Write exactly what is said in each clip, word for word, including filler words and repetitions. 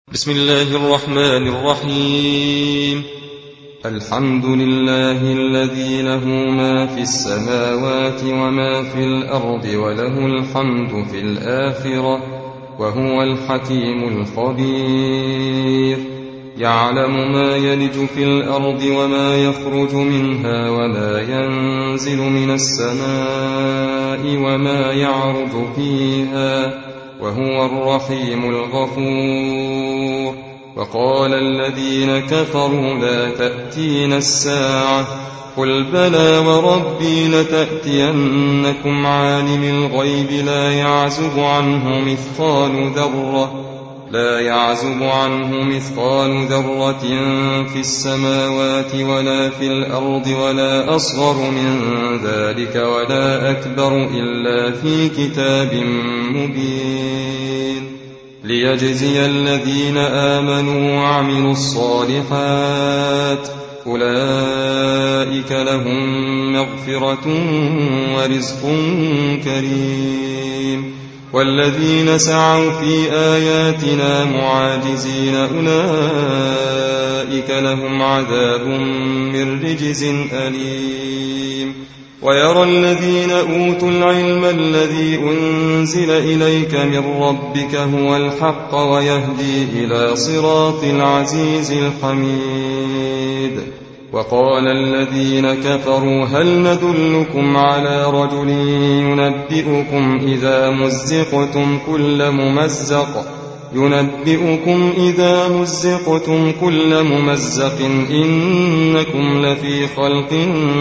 بسم الله الرحمن الرحيم. الحمد لله الذي له ما في السماوات وما في الأرض وله الحمد في الآخرة وهو الحكيم الخبير. يعلم ما يلج في الأرض وما يخرج منها وما ينزل من السماء وما يعرج فيها وهو الرحيم الغفور. وقال الذين كفروا لا تأتينا الساعة قل بلى وربي لتأتينكم عالم الغيب لا يعزب عنه مثقال ذرة لا يعزب عنه مثقال ذرة في السماوات ولا في الأرض ولا أصغر من ذلك ولا أكبر إلا في كتاب مبين ليجزي الذين آمنوا وعملوا الصالحات أولئك لهم مغفرة ورزق كريم. والذين سعوا في آياتنا معاجزين أولئك لهم عذاب من رجز أليم. ويرى الذين أوتوا العلم الذي أنزل إليك من ربك هو الحق ويهدي إلى صراط العزيز الحميد. وقال الذين كفروا هل ندلكم على رجل ينبئكم إذا مزقتم كل ممزق ينبئكم إذا مزقتم كل ممزق إنكم لفي خلق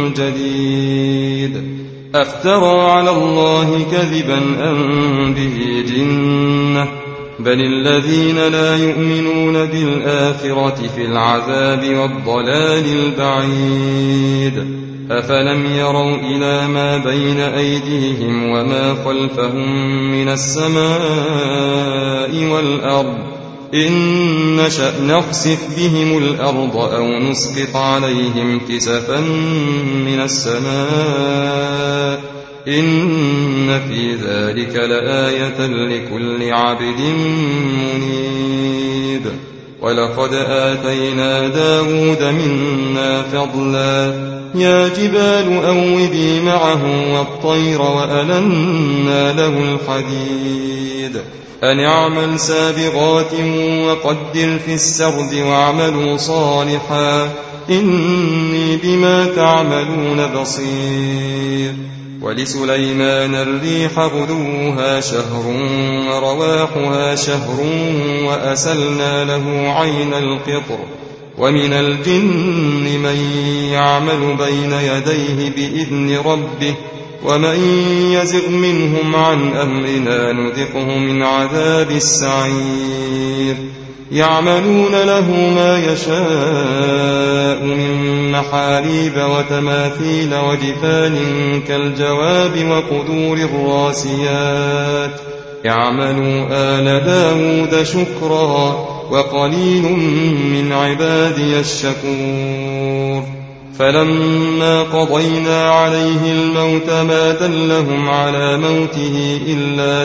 جديد أفترى على الله كذبا أم به جنة بل الذين لا يؤمنون بالآخرة في العذاب والضلال البعيد. أفلم يروا إلى ما بين أيديهم وما خلفهم من السماء والأرض إن نشأ نخسف بهم الأرض أو نسقط عليهم كسفا من السماء إن في ذلك لآية لكل عبد منيب. ولقد آتينا داود منا فضلا يا جبال أوبي معه والطير وألنا له الحديد أن اعمل سابغات وقدر في السرد واعملوا صالحا إني بما تعملون بصير. ولسليمان الريح غدوها شهر ورواحها شهر وأسلنا له عين القطر ومن الجن من يعمل بين يديه بإذن ربه ومن يزغ منهم عن أمرنا نذقه من عذاب السعير. يعملون له ما يشاء من محاريب وتماثيل وجفان كالجواب وقدور الراسيات اعملوا آل داود شكرا وقليل من عبادي الشكور. فلما قضينا عليه الموت ما دلهم على موته إلا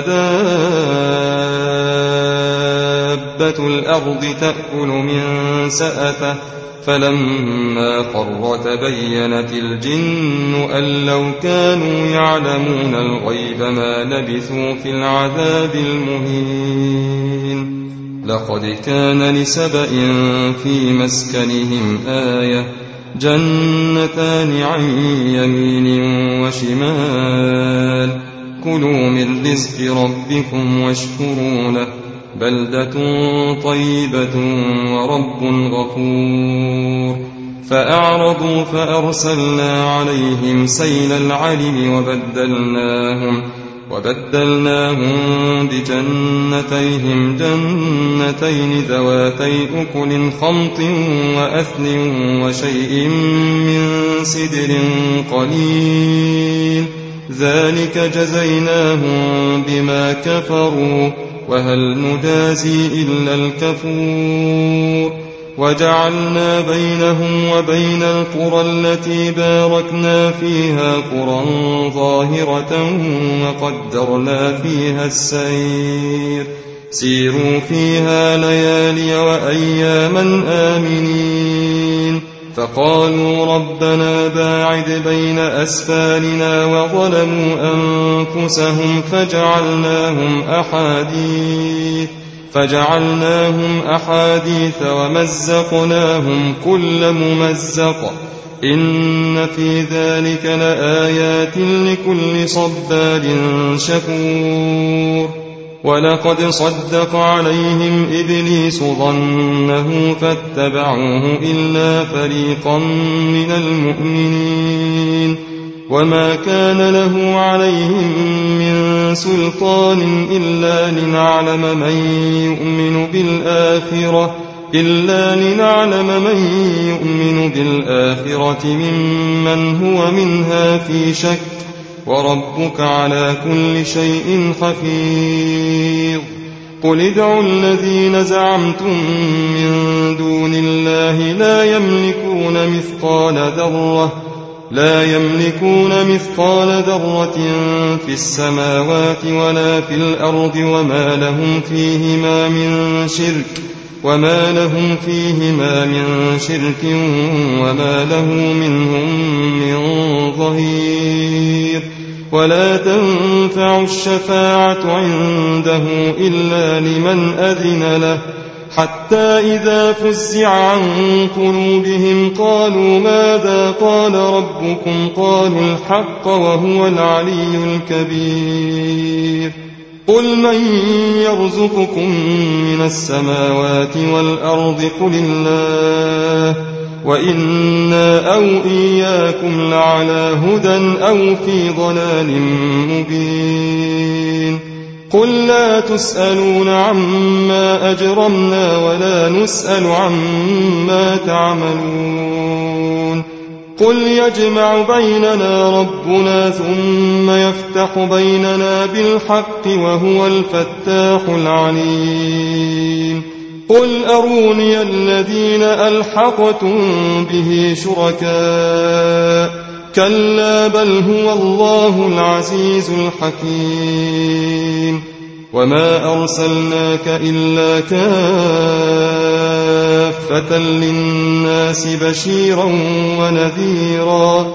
دابة الأرض تأكل من سأته فلما قر تبينت الجن أن لو كانوا يعلمون الغيب ما لبثوا في العذاب المهين. لقد كان لسبإ في مسكنهم آية جنتان عن يمين وشمال كلوا من رزق ربكم واشكروا له بلدة طيبة ورب غفور. فأعرضوا فأرسلنا عليهم سيل العلم وبدلناهم وبدلناهم بجنتيهم جنتين ذواتي أكل خمط وأثل وشيء من سدر قليل ذلك جزيناهم بما كفروا وهل نجازي إلا الكفور. وجعلنا بينهم وبين القرى التي باركنا فيها قرى ظاهرة وقدرنا فيها السير سيروا فيها ليالي وأياما آمنين فقالوا ربنا باعد بين أسفارنا وظلموا أنفسهم فجعلناهم أحاديث فجعلناهم أحاديث ومزقناهم كل ممزق إن في ذلك لآيات لكل صبار شكور ولقد صدق عليهم إبليس ظنه فاتبعوه إلا فريقا من المؤمنين وما كان له عليهم من سلطان إلا لنعلم من يؤمن بالآخرة إلا لنعلم من يؤمن بالآخرة ممن هو منها في شك وربك على كل شيء حفيظ قل ادعوا الذين زعمتم من دون الله لا يملكون مثقال ذرة لا يملكون مثقال ذرة في السماوات ولا في الأرض وما لهم فيهما من شرك وما لهم فيهما من شرك وما له منهم من ظهير ولا تنفع الشفاعة عنده إلا لمن أذن له حتى إذا فزع عن قلوبهم قالوا ماذا قال ربكم قالوا الحق وهو العلي الكبير قل من يرزقكم من السماوات والأرض قل الله وإنا أو إياكم لعلى هدى أو في ضلال مبين قل لا تسألون عما أجرمنا ولا نسأل عما تعملون قل يجمع بيننا ربنا ثم يفتح بيننا بالحق وهو الفتاح العليم قل أروني الذين ألحقتم به شركاء كلا بل هو الله العزيز الحكيم وما أرسلناك إلا كافة للناس بشيرا ونذيرا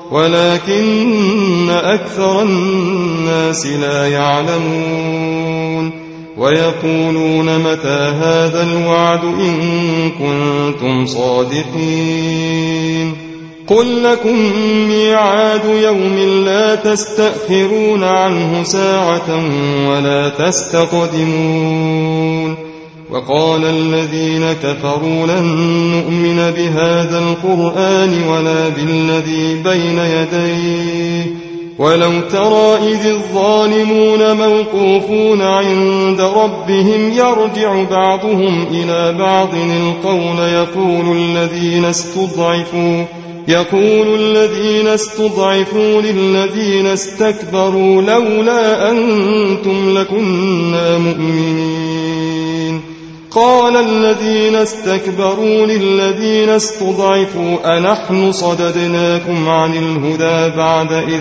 ولكن أكثر الناس لا يعلمون ويقولون متى هذا الوعد إن كنتم صادقين قل لكم ميعاد يوم لا تستأخرون عنه ساعة ولا تستقدمون وقال الذين كفروا لن نؤمن بهذا القرآن ولا بالذي بين يديه ولو ترى إذ الظالمون موقوفون عند ربهم يرجع بعضهم إلى بعض القول يقول الذين استضعفوا يقول الذين استضعفوا للذين استكبروا لولا أنتم لكنا مؤمنين قال الذين استكبروا للذين استضعفوا أنحن صددناكم عن الهدى بعد إذ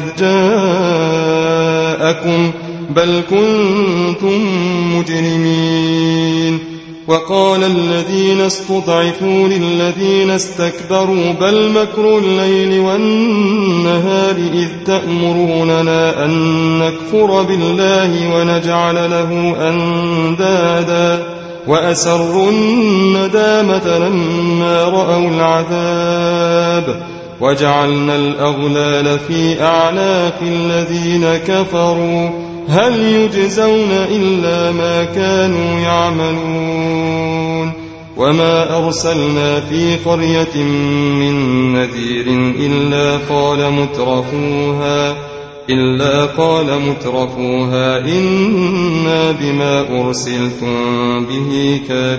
جاءكم بل كنتم مجرمين وقال الذين استضعفوا للذين استكبروا بل مكر الليل والنهار إذ تأمروننا أن نكفر بالله ونجعل له أندادا وأسروا الندامة لما رأوا العذاب وجعلنا الأغلال في أعناق الذين كفروا هل يجزون إلا ما كانوا يعملون وما أرسلنا في قرية من نذير إلا قال مترفوها إلا قال مترفوها إنا بما أرسلتم به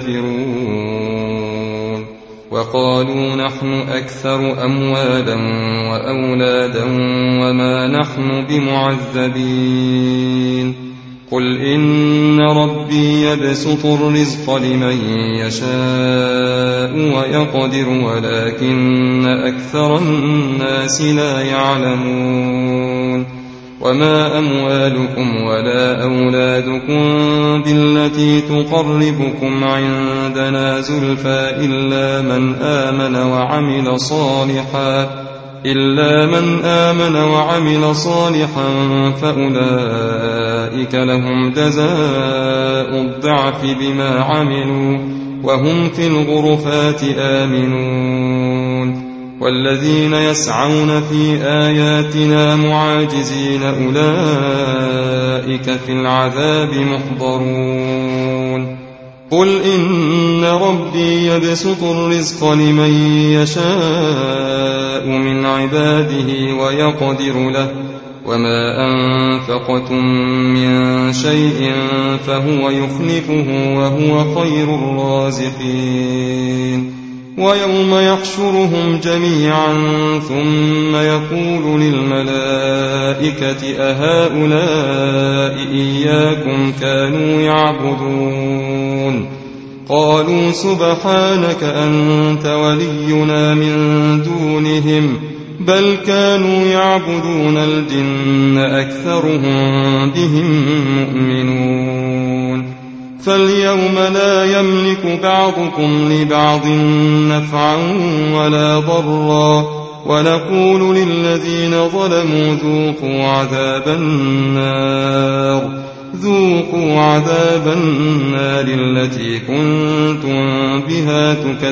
كافرون وقالوا نحن أكثر أموالا وأولادا وما نحن بمعذبين قل إن ربي يبسط الرزق لمن يشاء ويقدر ولكن أكثر الناس لا يعلمون وما أموالكم ولا أولادكم بالتي تقربكم عندنا زلفى إلا من آمن وعمل صالحا إلا من آمن وعمل صالحا فأولئك لهم جزاء الضعف بما عملوا وهم في الغرفات آمنون والذين يسعون في آياتنا معاجزين أولئك في العذاب محضرون قل إن ربي يبسط الرزق لمن يشاء من عباده ويقدر له وما أنفقتم من شيء فهو يخلفه وهو خير الرازقين ويوم يحشرهم جميعا ثم يقول للملائكة أهؤلاء إياكم كانوا يعبدون قالوا سبحانك أنت ولينا من دونهم بل كانوا يعبدون الجن أكثرهم بهم مؤمنون فاليوم لا يملك بعضكم لبعض نفعا ولا ضرا ونقول للذين ظلموا ذوقوا عذاب النار ذوقوا عذاب النار التي كنتم بها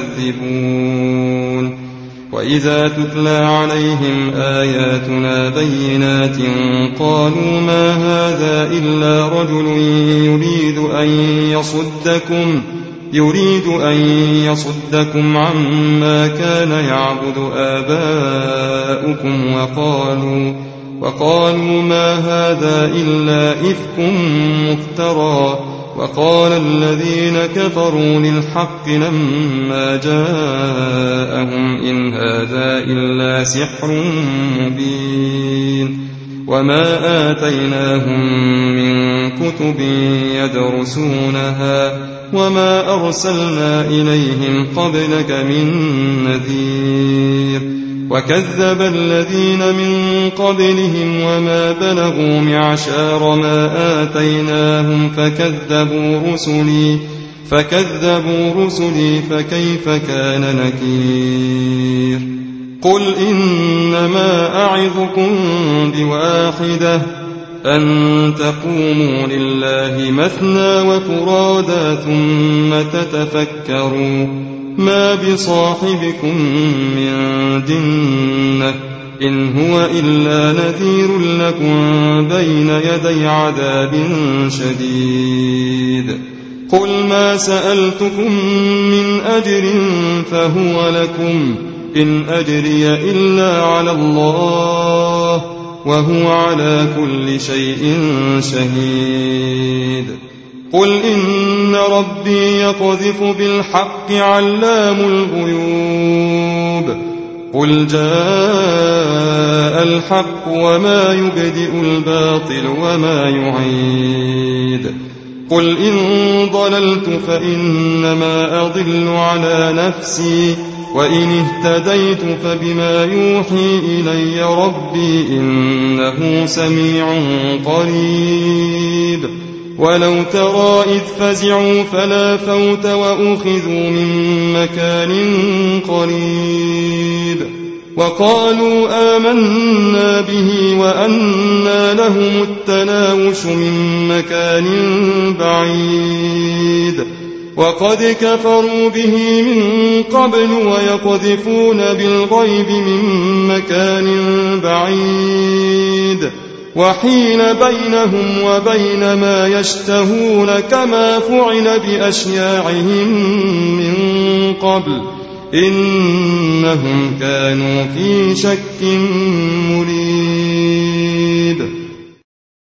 تكذبون وإذا تتلى عليهم آياتنا بينات قالوا ما هذا إلا رجل يريد أن يصدكم يريد أن يصدكم عما كان يعبد آباؤكم وقالوا وقالوا ما هذا إلا إفك مفترى وقال الذين كفروا للحق لما جاءهم إن هذا إلا سحر مبين وما آتيناهم من كتب يدرسونها وما أرسلنا إليهم قبلك من نذير وكذب الذين من قبلهم وما بلغوا معشار ما آتيناهم فكذبوا رسلي فكذبوا رسلي فكيف كان نكير قل إنما أعظكم بواحدة أن تقوموا لله مثنى وفرادى ثم تتفكروا ما بصاحبكم من جنة إن هو إلا نذير لكم بين يدي عذاب شديد قل ما سألتكم من أجر فهو لكم إن أجري إلا على الله وهو على كل شيء شهيد قل إن ربي يقذف بالحق علام الغيوب قل جاء الحق وما يبدئ الباطل وما يعيد قل إن ضللت فإنما أضل على نفسي وإن اهتديت فبما يوحي إلي ربي إنه سميع قريب ولو ترى إذ فزعوا فلا فوت وأخذوا من مكان قريب وقالوا آمنا به وأنى لهم التناوش من مكان بعيد وقد كفروا به من قبل ويقذفون بالغيب من مكان بعيد وحيل بينهم وبين ما يشتهون كما فعل بأشياعهم من قبل إنهم كانوا في شك مريب